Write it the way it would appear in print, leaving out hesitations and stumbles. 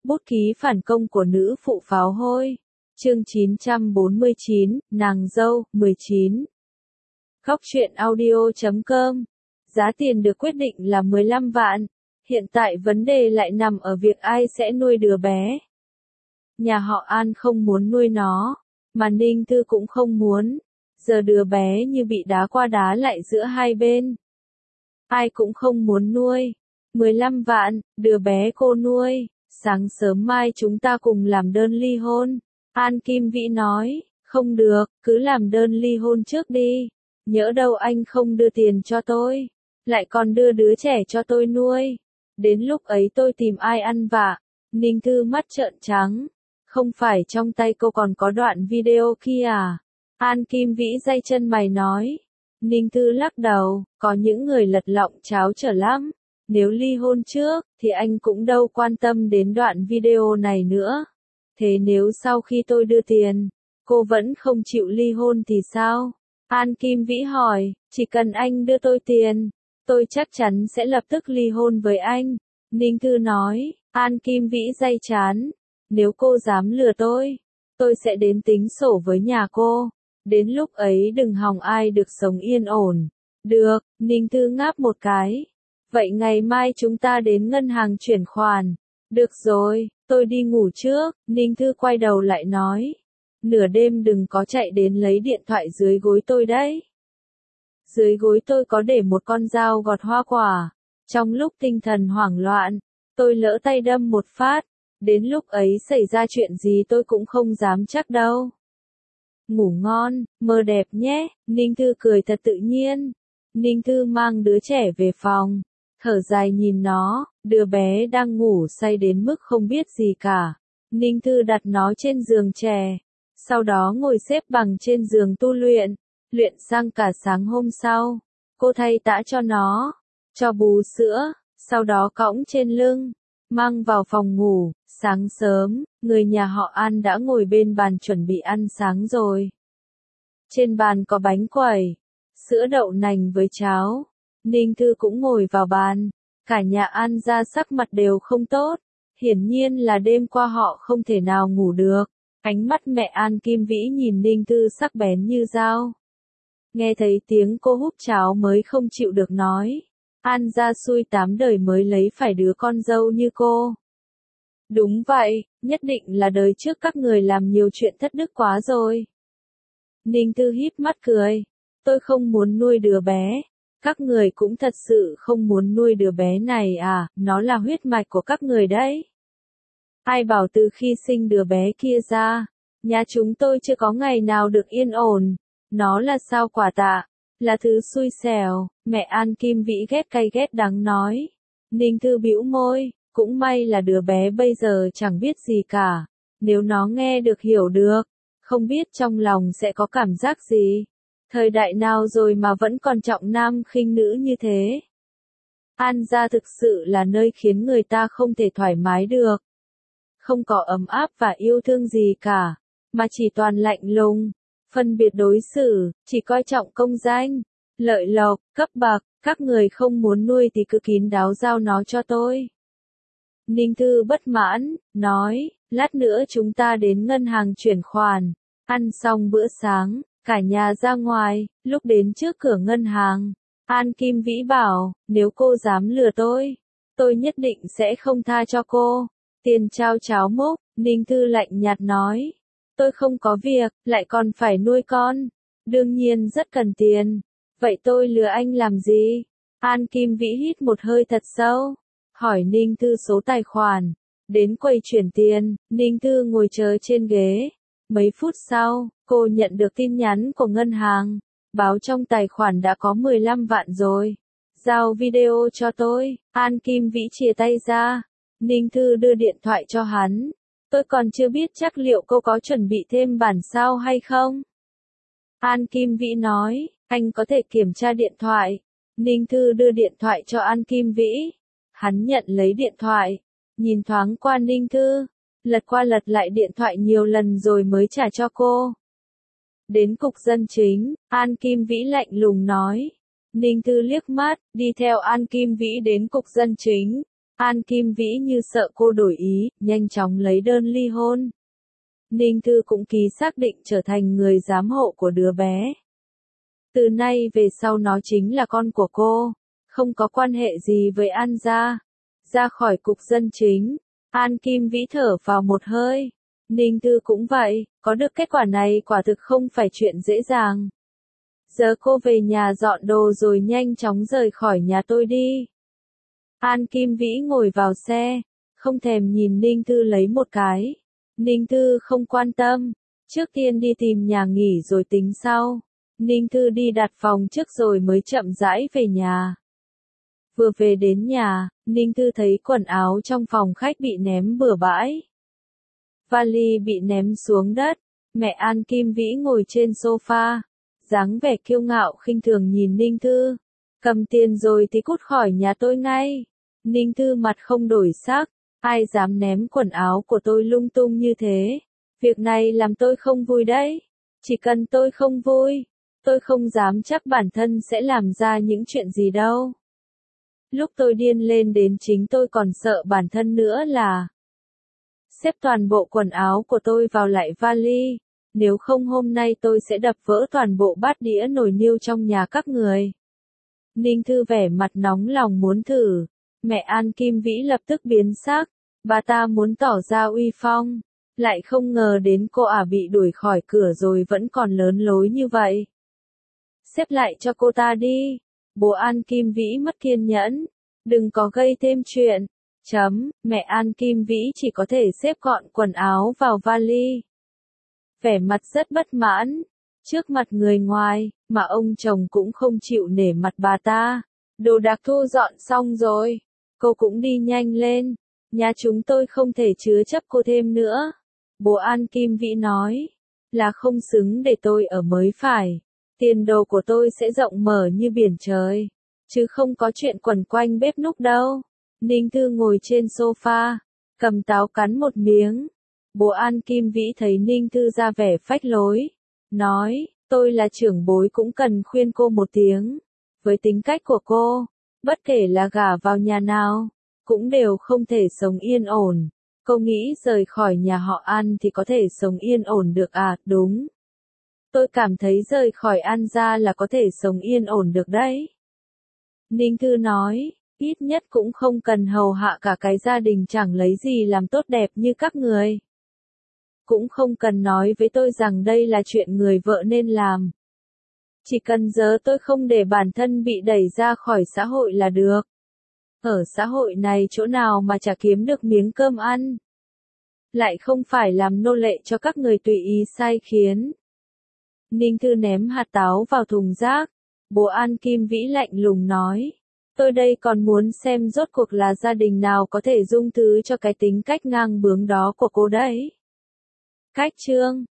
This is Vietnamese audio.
Bút ký phản công của nữ phụ pháo hôi. Chương 949, nàng dâu, 19. Góc truyện audio.com. Giá tiền được quyết định là 15 vạn. Hiện tại vấn đề lại nằm ở việc ai sẽ nuôi đứa bé. Nhà họ An không muốn nuôi nó, mà Ninh Thư cũng không muốn. Giờ đứa bé như bị đá qua đá lại giữa hai bên. Ai cũng không muốn nuôi. 15 vạn, đứa bé cô nuôi. Sáng sớm mai chúng ta cùng làm đơn ly hôn. An Kim Vĩ nói, không được, cứ làm đơn ly hôn trước đi. Nhỡ đâu anh không đưa tiền cho tôi, lại còn đưa đứa trẻ cho tôi nuôi. Đến lúc ấy tôi tìm ai ăn vạ. Ninh Thư mắt trợn trắng. Không phải trong tay cô còn có đoạn video kia à? An Kim Vĩ day chân mày nói. Ninh Thư lắc đầu, có những người lật lọng cháo trở lắm. Nếu ly hôn trước, thì anh cũng đâu quan tâm đến đoạn video này nữa. Thế nếu sau khi tôi đưa tiền, cô vẫn không chịu ly hôn thì sao? An Kim Vĩ hỏi, chỉ cần anh đưa tôi tiền, tôi chắc chắn sẽ lập tức ly hôn với anh. Ninh Thư nói. An Kim Vĩ day chán. Nếu cô dám lừa tôi sẽ đến tính sổ với nhà cô. Đến lúc ấy đừng hòng ai được sống yên ổn. Được, Ninh Thư ngáp một cái. Vậy ngày mai chúng ta đến ngân hàng chuyển khoản. Được rồi, tôi đi ngủ trước. Ninh Thư quay đầu lại nói. Nửa đêm đừng có chạy đến lấy điện thoại dưới gối tôi đấy. Dưới gối tôi có để một con dao gọt hoa quả. Trong lúc tinh thần hoảng loạn, tôi lỡ tay đâm một phát. Đến lúc ấy xảy ra chuyện gì tôi cũng không dám chắc đâu. Ngủ ngon, mơ đẹp nhé. Ninh Thư cười thật tự nhiên. Ninh Thư mang đứa trẻ về phòng. Thở dài nhìn nó, đứa bé đang ngủ say đến mức không biết gì cả. Ninh Thư đặt nó trên giường trẻ. Sau đó ngồi xếp bằng trên giường tu luyện. Luyện sang cả sáng hôm sau. Cô thay tã cho nó. Cho bú sữa. Sau đó cõng trên lưng. Mang vào phòng ngủ. Sáng sớm, người nhà họ An đã ngồi bên bàn chuẩn bị ăn sáng rồi. Trên bàn có bánh quẩy, sữa đậu nành với cháo. Ninh Thư cũng ngồi vào bàn. Cả nhà An ra sắc mặt đều không tốt. Hiển nhiên là đêm qua họ không thể nào ngủ được. Ánh mắt mẹ An Kim Vĩ nhìn Ninh Thư sắc bén như dao. Nghe thấy tiếng cô húp cháo mới không chịu được nói. An gia xui 8 đời mới lấy phải đứa con dâu như cô. Đúng vậy, nhất định là đời trước các người làm nhiều chuyện thất đức quá rồi. Ninh Thư híp mắt cười. Tôi không muốn nuôi đứa bé. Các người cũng thật sự không muốn nuôi đứa bé này à, nó là huyết mạch của các người đấy. Ai bảo từ khi sinh đứa bé kia ra, nhà chúng tôi chưa có ngày nào được yên ổn. Nó là sao quả tạ, là thứ xui xẻo, mẹ An Kim Vĩ ghét cay ghét đắng nói. Ninh Thư bĩu môi. Cũng may là đứa bé bây giờ chẳng biết gì cả. Nếu nó nghe được hiểu được, không biết trong lòng sẽ có cảm giác gì. Thời đại nào rồi mà vẫn còn trọng nam khinh nữ như thế. An gia thực sự là nơi khiến người ta không thể thoải mái được. Không có ấm áp và yêu thương gì cả, mà chỉ toàn lạnh lùng, phân biệt đối xử, chỉ coi trọng công danh, lợi lộc, cấp bậc. Các người không muốn nuôi thì cứ kín đáo giao nó cho tôi. Ninh Thư bất mãn, nói, lát nữa chúng ta đến ngân hàng chuyển khoản. Ăn xong bữa sáng, cả nhà ra ngoài. Lúc đến trước cửa ngân hàng, An Kim Vĩ bảo, nếu cô dám lừa tôi nhất định sẽ không tha cho cô. Tiền trao cháo múc. Ninh Thư lạnh nhạt nói, tôi không có việc, lại còn phải nuôi con. Đương nhiên rất cần tiền. Vậy tôi lừa anh làm gì? An Kim Vĩ hít một hơi thật sâu. Hỏi Ninh Thư số tài khoản. Đến quầy chuyển tiền, Ninh Thư ngồi chờ trên ghế. Mấy phút sau, cô nhận được tin nhắn của ngân hàng. Báo trong tài khoản đã có 15 vạn rồi. Giao video cho tôi. An Kim Vĩ chìa tay ra. Ninh Thư đưa điện thoại cho hắn. Tôi còn chưa biết chắc liệu cô có chuẩn bị thêm bản sao hay không. An Kim Vĩ nói, anh có thể kiểm tra điện thoại. Ninh Thư đưa điện thoại cho An Kim Vĩ. Hắn nhận lấy điện thoại, nhìn thoáng qua Ninh Thư, lật qua lật lại điện thoại nhiều lần rồi mới trả cho cô. Đến cục dân chính, An Kim Vĩ lạnh lùng nói. Ninh Thư liếc mắt, đi theo An Kim Vĩ đến cục dân chính. An Kim Vĩ như sợ cô đổi ý, nhanh chóng lấy đơn ly hôn. Ninh Thư cũng ký xác định trở thành người giám hộ của đứa bé. Từ nay về sau nó chính là con của cô, không có quan hệ gì với An gia. Ra khỏi cục dân chính, An Kim Vĩ thở vào một hơi. Ninh Thư cũng vậy, có được kết quả này quả thực không phải chuyện dễ dàng. Giờ cô về nhà dọn đồ rồi nhanh chóng rời khỏi nhà tôi đi. An Kim Vĩ ngồi vào xe, không thèm nhìn Ninh Thư lấy một cái. Ninh Thư không quan tâm, trước tiên đi tìm nhà nghỉ rồi tính sau. Ninh Thư đi đặt phòng trước rồi mới chậm rãi về nhà. Vừa về đến nhà, Ninh Thư thấy quần áo trong phòng khách bị ném bừa bãi. Vali bị ném xuống đất, mẹ An Kim Vĩ ngồi trên sofa, dáng vẻ kiêu ngạo khinh thường nhìn Ninh Thư. Cầm tiền rồi thì cút khỏi nhà tôi ngay. Ninh Thư mặt không đổi sắc, ai dám ném quần áo của tôi lung tung như thế. Việc này làm tôi không vui đấy. Chỉ cần tôi không vui, tôi không dám chắc bản thân sẽ làm ra những chuyện gì đâu. Lúc tôi điên lên đến chính tôi còn sợ bản thân nữa là xếp toàn bộ quần áo của tôi vào lại vali. Nếu không hôm nay tôi sẽ đập vỡ toàn bộ bát đĩa nồi niêu trong nhà các người. Ninh Thư vẻ mặt nóng lòng muốn thử. Mẹ An Kim Vĩ lập tức biến sắc. Bà ta muốn tỏ ra uy phong. Lại không ngờ đến cô ả bị đuổi khỏi cửa rồi vẫn còn lớn lối như vậy. Xếp lại cho cô ta đi. Bố An Kim Vĩ mất kiên nhẫn. Đừng có gây thêm chuyện. Mẹ An Kim Vĩ chỉ có thể xếp gọn quần áo vào vali. Vẻ mặt rất bất mãn. Trước mặt người ngoài, mà ông chồng cũng không chịu nể mặt bà ta. Đồ đạc thu dọn xong rồi. Cô cũng đi nhanh lên. Nhà chúng tôi không thể chứa chấp cô thêm nữa. Bố An Kim Vĩ nói. Là không xứng để tôi ở mới phải. Tiền đồ của tôi sẽ rộng mở như biển trời. Chứ không có chuyện quẩn quanh bếp núc đâu. Ninh Thư ngồi trên sofa, cầm táo cắn một miếng. Bố An Kim Vĩ thấy Ninh Thư ra vẻ phách lối. Nói, tôi là trưởng bối cũng cần khuyên cô một tiếng. Với tính cách của cô, bất kể là gả vào nhà nào, cũng đều không thể sống yên ổn. Cô nghĩ rời khỏi nhà họ An thì có thể sống yên ổn được à? Đúng. Tôi cảm thấy rời khỏi An gia là có thể sống yên ổn được đấy. Ninh Thư nói, ít nhất cũng không cần hầu hạ cả cái gia đình chẳng lấy gì làm tốt đẹp như các người. Cũng không cần nói với tôi rằng đây là chuyện người vợ nên làm. Chỉ cần giờ tôi không để bản thân bị đẩy ra khỏi xã hội là được. Ở xã hội này chỗ nào mà chả kiếm được miếng cơm ăn. Lại không phải làm nô lệ cho các người tùy ý sai khiến. Ninh Thư ném hạt táo vào thùng rác. Bố An Kim Vĩ lạnh lùng nói. Tôi đây còn muốn xem rốt cuộc là gia đình nào có thể dung thứ cho cái tính cách ngang bướng đó của cô đấy. Cách chương